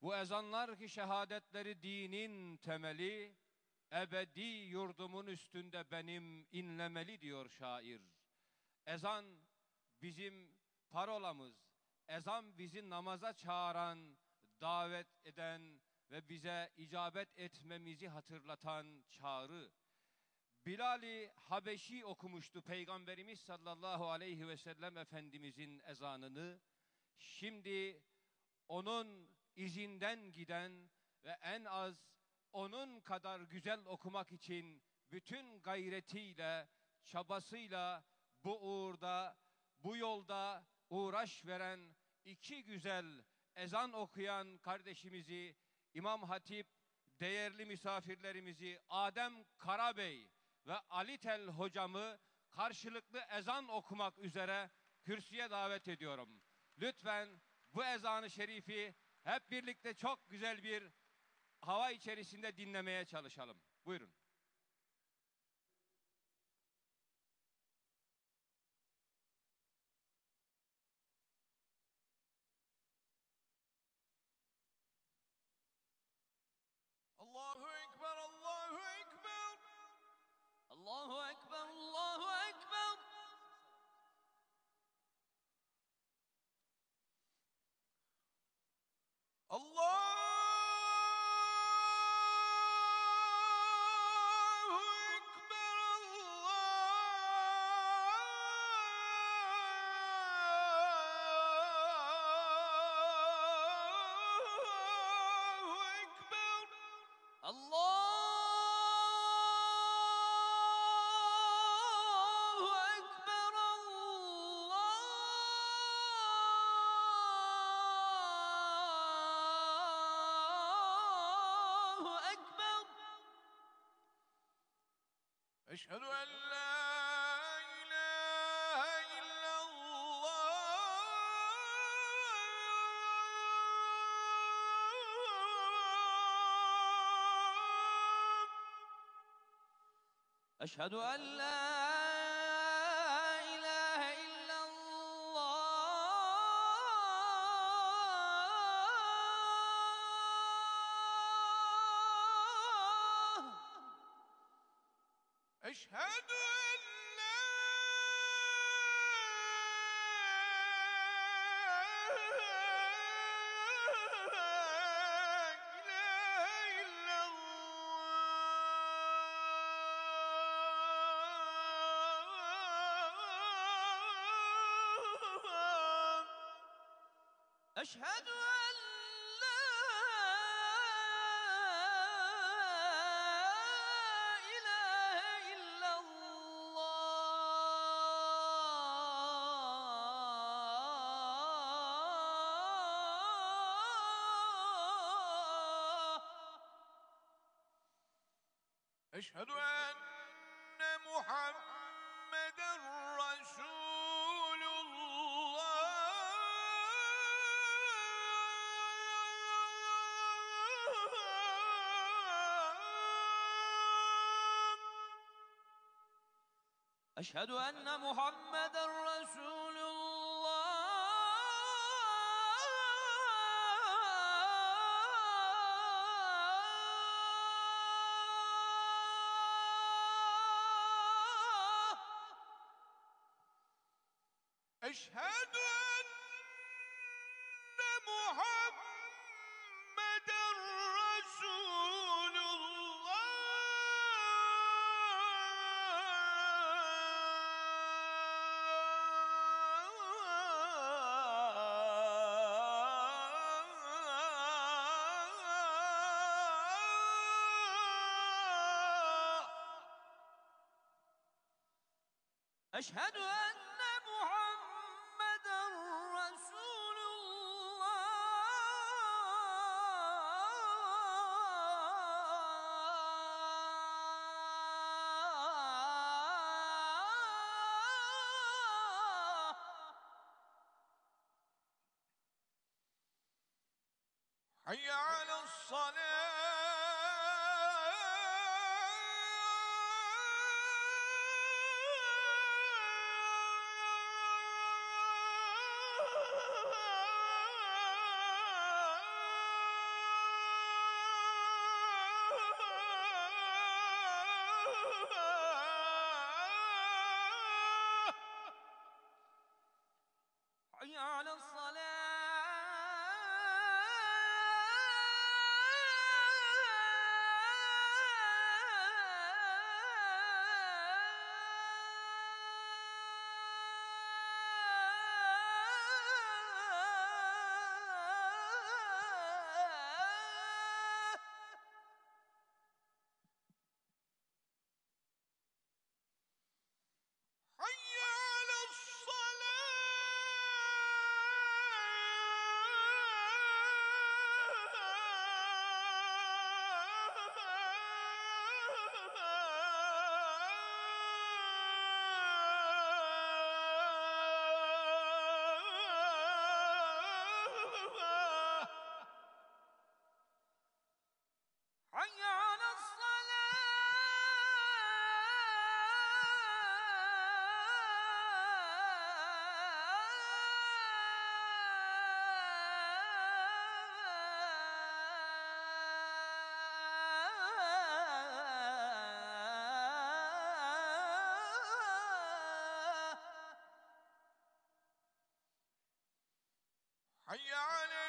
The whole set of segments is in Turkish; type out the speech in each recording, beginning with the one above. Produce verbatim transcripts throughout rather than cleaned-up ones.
Bu ezanlar ki şehadetleri dinin temeli, ebedi yurdumun üstünde benim inlemeli diyor şair. Ezan bizim parolamız, ezan bizi namaza çağıran, davet eden ve bize icabet etmemizi hatırlatan çağrı. Bilal-i Habeşi okumuştu Peygamberimiz sallallahu aleyhi ve sellem Efendimizin ezanını. Şimdi onun izinden giden ve en az onun kadar güzel okumak için bütün gayretiyle, çabasıyla bu uğurda, bu yolda uğraş veren iki güzel ezan okuyan kardeşimizi, İmam Hatip, değerli misafirlerimizi Adem Karabey ve Ali Tel hocamı karşılıklı ezan okumak üzere kürsüye davet ediyorum. Lütfen bu ezanı şerifi hep birlikte çok güzel bir hava içerisinde dinlemeye çalışalım. Buyurun. Allahu Ekber, Allahu Ekber. Allahu Ekber, Allahu Ekber. Allah أشهد أن لا إله إلا الله أشهد أن لا إله إلا الله أشهد أن لا إله إلا الله أشهد أن لا إله إلا الله أشهد أن محمدًا رسول الله أشهد أن محمدًا رسول الله أشهد أن محمدًا رسول الله أشهد أن محمدًا رسول الله حي على الصلاة حي على حي على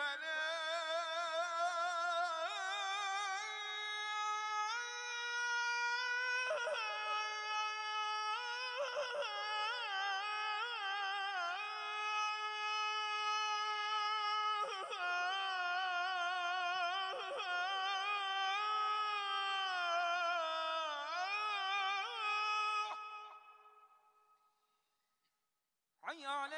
الفلاح حي على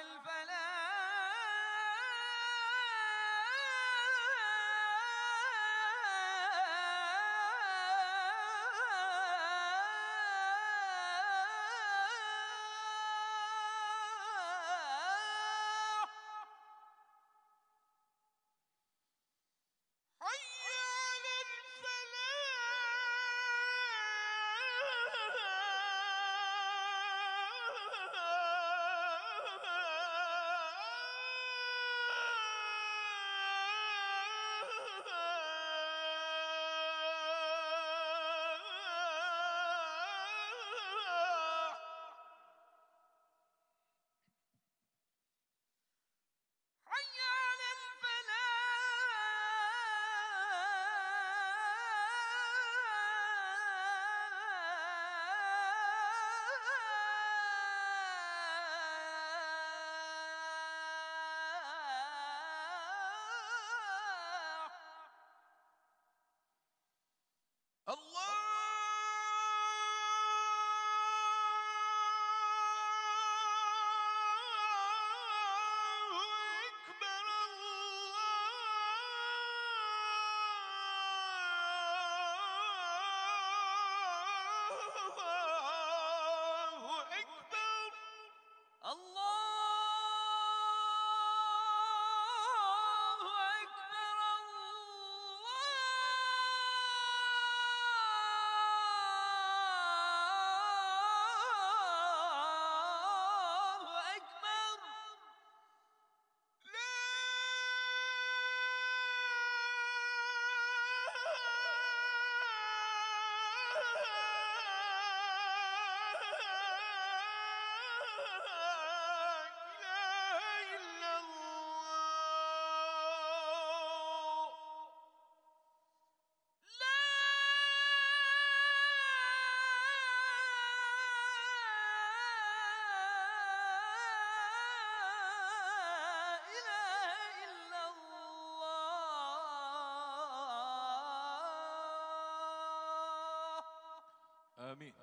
آمين.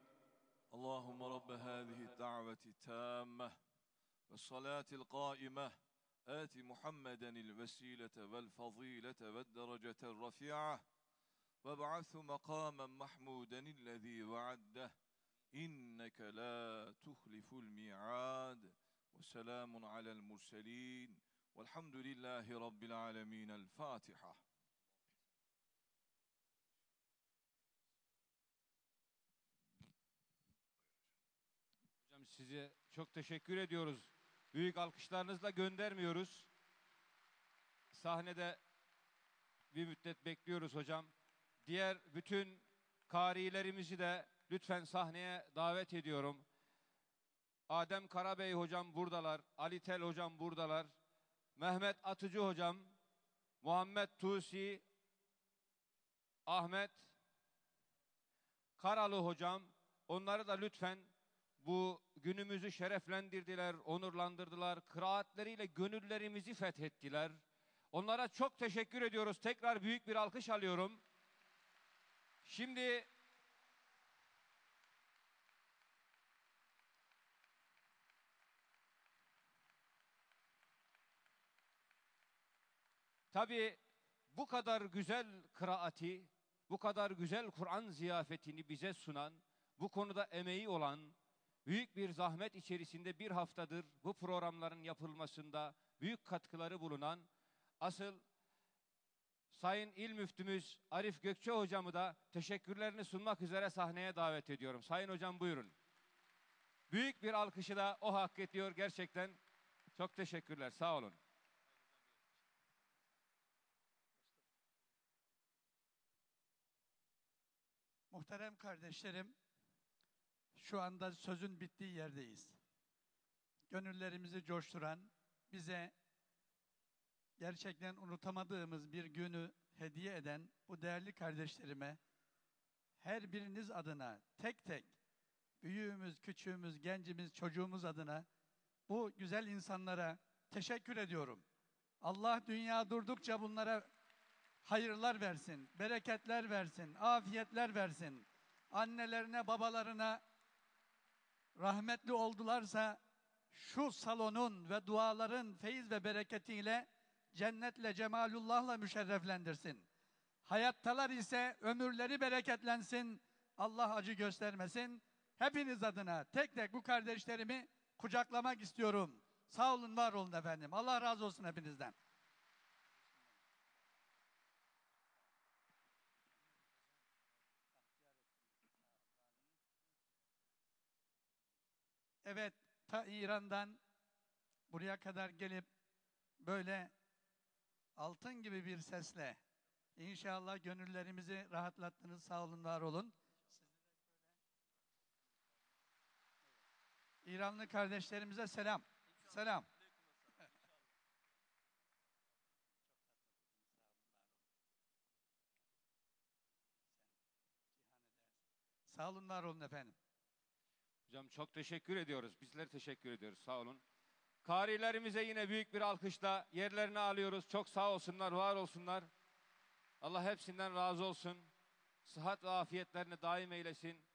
اللهم رب هذه الدعوة التامة والصلاة القائمة آت محمدا الوسيلة والفضيلة والدرجة الرفيعة وابعث مقاما محمودا الذي وعده إنك لا تخلف الميعاد وسلام على المرسلين والحمد لله رب العالمين. الفاتحة. Hocam size çok teşekkür ediyoruz. Büyük alkışlarınızla göndermiyoruz. Sahnede bir müddet bekliyoruz hocam. Diğer bütün karilerimizi de lütfen sahneye davet ediyorum. Adem Karabey hocam buradalar, Ali Tel hocam buradalar, Mehmet Atıcı hocam, Muhammed Tusi, Ahmet Karalı hocam, onları da lütfen, bu günümüzü şereflendirdiler, onurlandırdılar, kıraatleriyle gönüllerimizi fethettiler. Onlara çok teşekkür ediyoruz. Tekrar büyük bir alkış alıyorum. Şimdi tabii bu kadar güzel kıraati, bu kadar güzel Kur'an ziyafetini bize sunan, bu konuda emeği olan, büyük bir zahmet içerisinde bir haftadır bu programların yapılmasında büyük katkıları bulunan, asıl Sayın İl Müftümüz Arif Gökçe hocamı da teşekkürlerini sunmak üzere sahneye davet ediyorum. Sayın hocam buyurun. Büyük bir alkışı da o hak ediyor gerçekten. Çok teşekkürler, sağ olun. Muhterem kardeşlerim, şu anda sözün bittiği yerdeyiz. Gönüllerimizi coşturan, bize gerçekten unutamadığımız bir günü hediye eden bu değerli kardeşlerime, her biriniz adına tek tek, büyüğümüz, küçüğümüz, gencimiz, çocuğumuz adına bu güzel insanlara teşekkür ediyorum. Allah dünya durdukça bunlara hayırlar versin, bereketler versin, afiyetler versin. Annelerine, babalarına rahmetli oldularsa şu salonun ve duaların feyiz ve bereketiyle cennetle, cemalullahla müşerreflendirsin. Hayattalar ise ömürleri bereketlensin, Allah acı göstermesin. Hepiniz adına tek tek bu kardeşlerimi kucaklamak istiyorum. Sağ olun, var olun efendim. Allah razı olsun hepinizden. Evet, ta İran'dan buraya kadar gelip böyle altın gibi bir sesle inşallah gönüllerimizi rahatlattınız. Sağ olun, var olun. İranlı kardeşlerimize selam. Selam. Sağ olun, var olun efendim. Hocam çok teşekkür ediyoruz. Bizler teşekkür ediyoruz. Sağ olun. Karilerimize yine büyük bir alkışla yerlerini alıyoruz. Çok sağ olsunlar, var olsunlar. Allah hepsinden razı olsun. Sıhhat ve afiyetlerini daim eylesin.